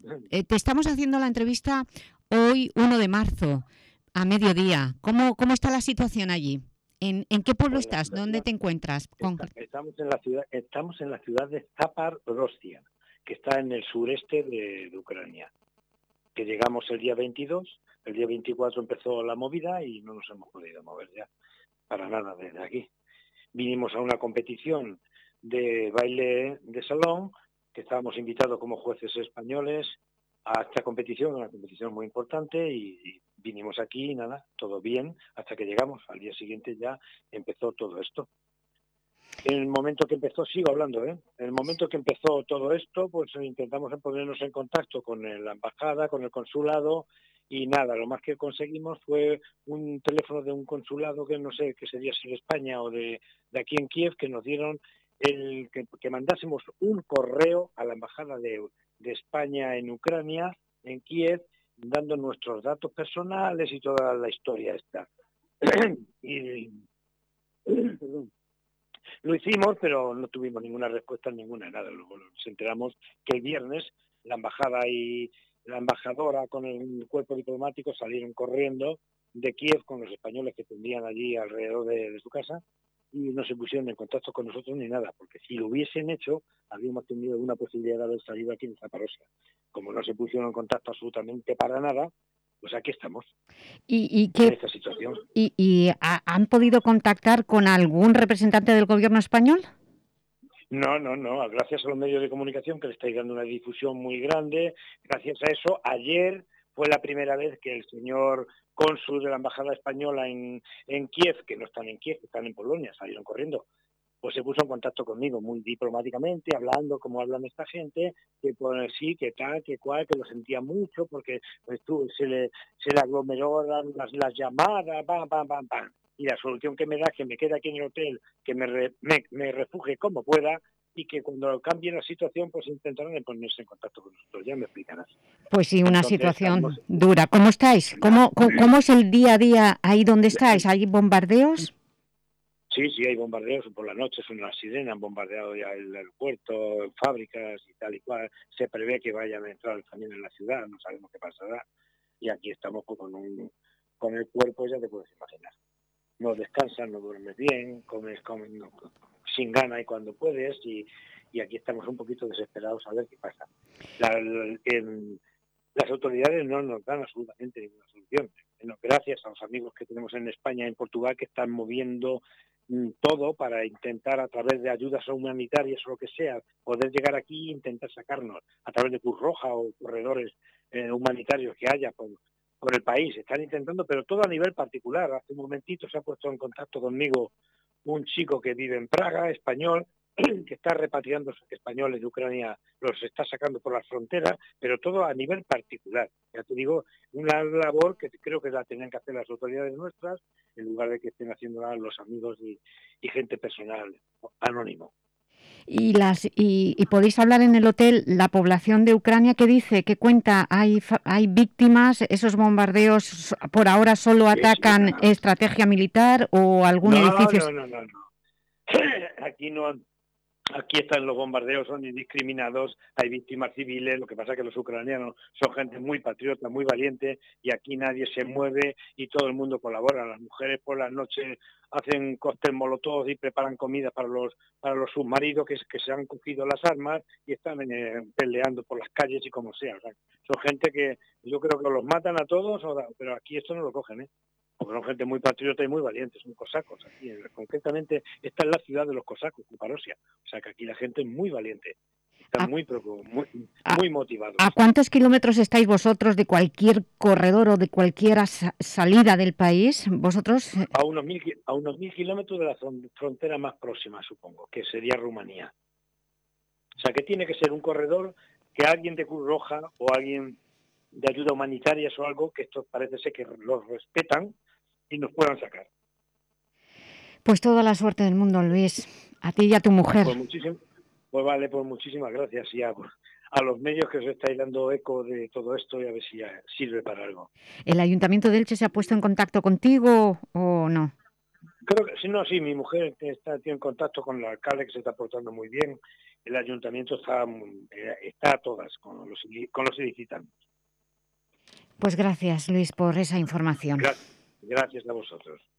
te estamos haciendo la entrevista hoy, 1 de marzo, a mediodía. ¿Cómo está la situación allí? ¿En qué pueblo Pues la estás? ¿Dónde situación, te encuentras? estamos en la ciudad de Zaporozhia, que está en el sureste de Ucrania. Que llegamos el día 22, el día 24 empezó la movida y no nos hemos podido mover ya para nada desde aquí. Vinimos a una competición de baile de salón, que estábamos invitados como jueces españoles a esta competición, una competición muy importante, y vinimos aquí y nada, todo bien, hasta que llegamos. Al día siguiente ya empezó todo esto. En el momento que empezó, sigo hablando, En el momento que empezó todo esto, pues intentamos ponernos en contacto con la embajada, con el consulado, y nada, lo más que conseguimos fue un teléfono de un consulado que no sé qué sería, si de España o de aquí en Kiev, que nos dieron que mandásemos un correo a la embajada de España en Ucrania, en Kiev, dando nuestros datos personales y toda la historia esta. y perdón. Lo hicimos, pero no tuvimos ninguna respuesta, ninguna nada. Luego nos enteramos que el viernes la embajada y la embajadora con el cuerpo diplomático salieron corriendo de Kiev con los españoles que tendrían allí alrededor de su casa, y no se pusieron en contacto con nosotros ni nada, porque si lo hubiesen hecho, habríamos tenido alguna posibilidad de haber salido aquí en Zaporozhia. Como no se pusieron en contacto absolutamente para nada, pues aquí estamos, ¿Y en esta situación. han podido contactar con algún representante del gobierno español? No, gracias a los medios de comunicación que le estáis dando una difusión muy grande, gracias a eso, ayer fue la primera vez que el señor cónsul de la Embajada Española en Kiev, que no están en Kiev, están en Polonia, salieron corriendo, pues se puso en contacto conmigo muy diplomáticamente, hablando como hablan esta gente, que pues, sí, que tal, que cual, que lo sentía mucho, porque pues, se le aglomeró las llamadas, pam, pam, pam, pam. Y la solución que me da es que me quede aquí en el hotel, que me refugie como pueda, y que cuando cambie la situación, pues intentarán ponerse en contacto con nosotros, ya me explicarás. Pues sí, una Entonces estamos... situación dura. ¿Cómo estáis? ¿Cómo es el día a día ahí donde estáis? ¿Hay bombardeos? Sí, hay bombardeos por la noche, son las sirenas, han bombardeado ya el aeropuerto, fábricas y tal y cual. Se prevé que vayan a entrar también en la ciudad, no sabemos qué pasará. Y aquí estamos pues, con el cuerpo, ya te puedes imaginar. No descansas, no duermes bien, comes sin gana y cuando puedes, y aquí estamos un poquito desesperados a ver qué pasa. Las autoridades no nos dan absolutamente ninguna solución. Bueno, gracias a los amigos que tenemos en España y en Portugal, que están moviendo todo para intentar, a través de ayudas humanitarias o lo que sea, poder llegar aquí e intentar sacarnos a través de Cruz Roja o corredores humanitarios que haya por el país. Están intentando, pero todo a nivel particular. Hace un momentito se ha puesto en contacto conmigo un chico que vive en Praga, español, que está repatriando españoles de Ucrania, los está sacando por las fronteras, pero todo a nivel particular. Ya te digo, una labor que creo que la tenían que hacer las autoridades nuestras, en lugar de que estén haciéndola los amigos y gente personal, anónimo. ¿Y podéis hablar en el hotel la población de Ucrania? ¿Qué dice? ¿Qué cuenta? ¿Hay víctimas? ¿Esos bombardeos por ahora solo Sí, atacan estrategia militar o algún edificio? no. Aquí no. Aquí están los bombardeos, son indiscriminados, hay víctimas civiles, lo que pasa es que los ucranianos son gente muy patriota, muy valiente, y aquí nadie se mueve y todo el mundo colabora. Las mujeres por las noches hacen cóctel molotov y preparan comida para los submarinos que se han cogido las armas y están peleando por las calles y como sea. O sea, son gente que yo creo que los matan a todos, pero aquí esto no lo cogen, porque son gente muy patriota y muy valiente, son cosacos. Aquí, concretamente, esta es la ciudad de los cosacos, Zaporozhia. O sea que aquí la gente es muy valiente, están ¿A, muy motivados. ¿A cuántos kilómetros estáis vosotros de cualquier corredor o de cualquier salida del país? ¿Vosotros? A unos 1.000 kilómetros de la frontera más próxima, supongo, que sería Rumanía. O sea que tiene que ser un corredor que alguien de Cruz Roja o alguien de ayuda humanitaria o algo, que estos parece ser que los respetan y nos puedan sacar. Pues toda la suerte del mundo, Luis, a ti y a tu mujer. Pues vale, pues muchísimas gracias y a los medios que os estáis dando eco de todo esto, y a ver si ya sirve para algo. ¿El Ayuntamiento de Elche se ha puesto en contacto contigo o no? Creo que, sí, no, sí, mi mujer tiene contacto con el alcalde, que se está portando muy bien. El ayuntamiento está a todas con los ilicitanos. Pues gracias, Luis, por esa información. Gracias a vosotros.